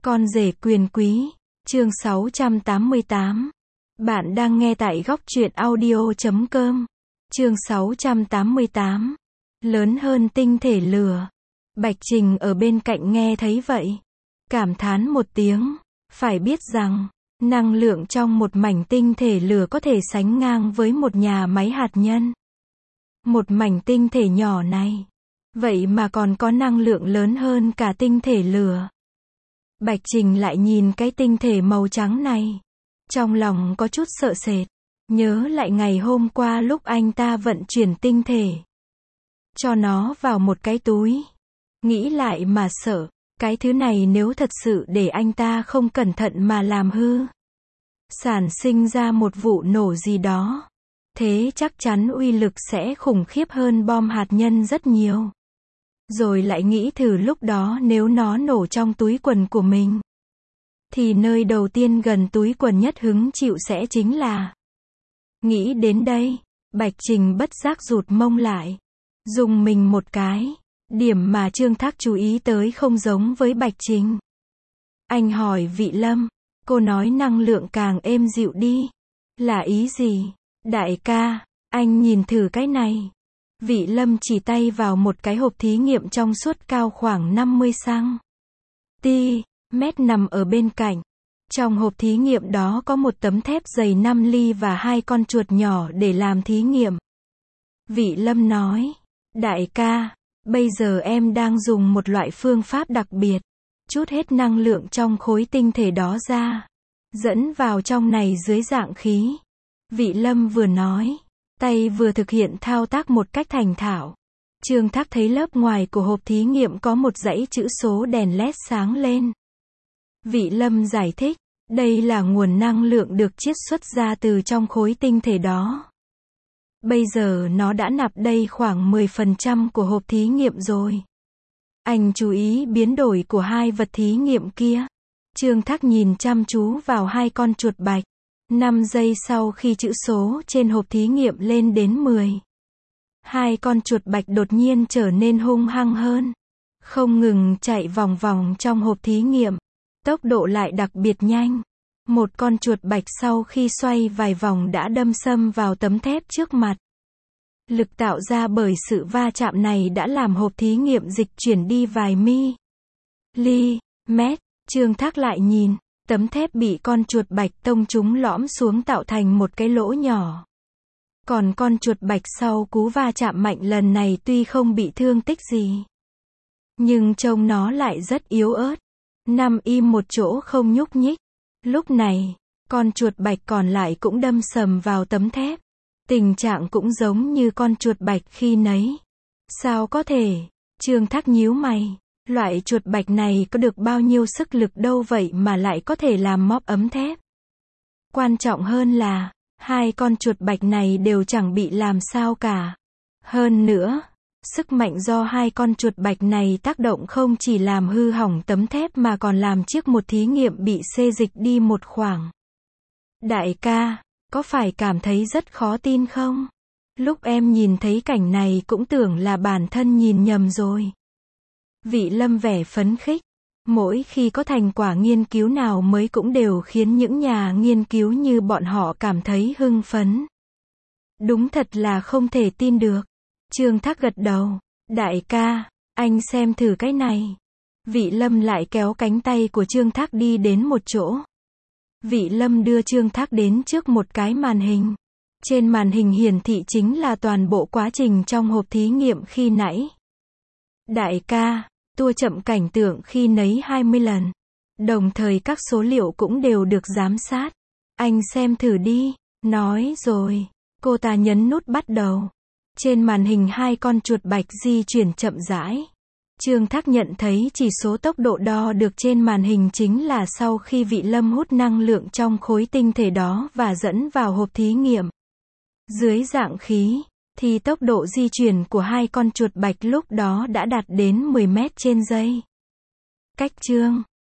Con rể quyền quý, chương 688. Bạn đang nghe tại góc truyện audio.com. Chương 688. Lớn hơn tinh thể lửa. Bạch Trình ở bên cạnh nghe thấy vậy, cảm thán một tiếng, phải biết rằng, năng lượng trong một mảnh tinh thể lửa có thể sánh ngang với một nhà máy hạt nhân. Một mảnh tinh thể nhỏ này, vậy mà còn có năng lượng lớn hơn cả tinh thể lửa. Bạch Trình lại nhìn cái tinh thể màu trắng này, trong lòng có chút sợ sệt, nhớ lại ngày hôm qua lúc anh ta vận chuyển tinh thể, cho nó vào một cái túi. Nghĩ lại mà sợ, cái thứ này nếu thật sự để anh ta không cẩn thận mà làm hư, sản sinh ra một vụ nổ gì đó, thế chắc chắn uy lực sẽ khủng khiếp hơn bom hạt nhân rất nhiều. Rồi lại nghĩ thử lúc đó nếu nó nổ trong túi quần của mình, thì nơi đầu tiên gần túi quần nhất hứng chịu sẽ chính là. Nghĩ đến đây, Bạch Trình bất giác rụt mông lại, dùng mình một cái. Điểm mà Trương Thác chú ý tới không giống với Bạch Trình. Anh hỏi Vị Lâm, cô nói năng lượng càng êm dịu đi, là ý gì? Đại ca, anh nhìn thử cái này. Vị Lâm chỉ tay vào một cái hộp thí nghiệm trong suốt cao khoảng 50 cm nằm ở bên cạnh. Trong hộp thí nghiệm đó có một tấm thép dày 5 ly và 2 con chuột nhỏ để làm thí nghiệm. Vị Lâm nói, đại ca, bây giờ em đang dùng một loại phương pháp đặc biệt, trút hết năng lượng trong khối tinh thể đó ra, dẫn vào trong này dưới dạng khí. Vị Lâm vừa nói, tay vừa thực hiện thao tác một cách thành thạo. Trương Thác thấy lớp ngoài của hộp thí nghiệm có một dãy chữ số đèn LED sáng lên. Vị Lâm giải thích, đây là nguồn năng lượng được chiết xuất ra từ trong khối tinh thể đó. Bây giờ nó đã nạp đầy khoảng 10% của hộp thí nghiệm rồi. Anh chú ý biến đổi của hai vật thí nghiệm kia. Trương Thác nhìn chăm chú vào hai con chuột bạch. 5 giây sau khi chữ số trên hộp thí nghiệm lên đến 10, hai con chuột bạch đột nhiên trở nên hung hăng hơn, không ngừng chạy vòng vòng trong hộp thí nghiệm, tốc độ lại đặc biệt nhanh. Một con chuột bạch sau khi xoay vài vòng đã đâm sâm vào tấm thép trước mặt. Lực tạo ra bởi sự va chạm này đã làm hộp thí nghiệm dịch chuyển đi vài mét. Trương Thác lại nhìn, tấm thép bị con chuột bạch tông trúng lõm xuống tạo thành một cái lỗ nhỏ. Còn con chuột bạch sau cú va chạm mạnh lần này tuy không bị thương tích gì, nhưng trông nó lại rất yếu ớt, nằm im một chỗ không nhúc nhích. Lúc này, con chuột bạch còn lại cũng đâm sầm vào tấm thép. Tình trạng cũng giống như con chuột bạch khi nấy. Sao có thể? Trương Thác nhíu mày. Loại chuột bạch này có được bao nhiêu sức lực đâu vậy mà lại có thể làm móp ấm thép. Quan trọng hơn là, hai con chuột bạch này đều chẳng bị làm sao cả. Hơn nữa, sức mạnh do hai con chuột bạch này tác động không chỉ làm hư hỏng tấm thép mà còn làm chiếc một thí nghiệm bị xê dịch đi một khoảng. Đại ca, có phải cảm thấy rất khó tin không? Lúc em nhìn thấy cảnh này cũng tưởng là bản thân nhìn nhầm rồi. Vị Lâm vẻ phấn khích. Mỗi khi có thành quả nghiên cứu nào mới cũng đều khiến những nhà nghiên cứu như bọn họ cảm thấy hưng phấn. Đúng thật là không thể tin được. Trương Thác gật đầu. Đại ca, anh xem thử cái này. Vị Lâm lại kéo cánh tay của Trương Thác đi đến một chỗ. Vị Lâm đưa Trương Thác đến trước một cái màn hình. Trên màn hình hiển thị chính là toàn bộ quá trình trong hộp thí nghiệm khi nãy. Đại ca, tua chậm cảnh tượng khi nấy 20 lần. Đồng thời các số liệu cũng đều được giám sát. Anh xem thử đi. Nói rồi, cô ta nhấn nút bắt đầu. Trên màn hình hai con chuột bạch di chuyển chậm rãi. Trương Thác nhận thấy chỉ số tốc độ đo được trên màn hình chính là sau khi Vị Lâm hút năng lượng trong khối tinh thể đó và dẫn vào hộp thí nghiệm dưới dạng khí, thì tốc độ di chuyển của hai con chuột bạch lúc đó đã đạt đến 10 mét trên giây. Cách chương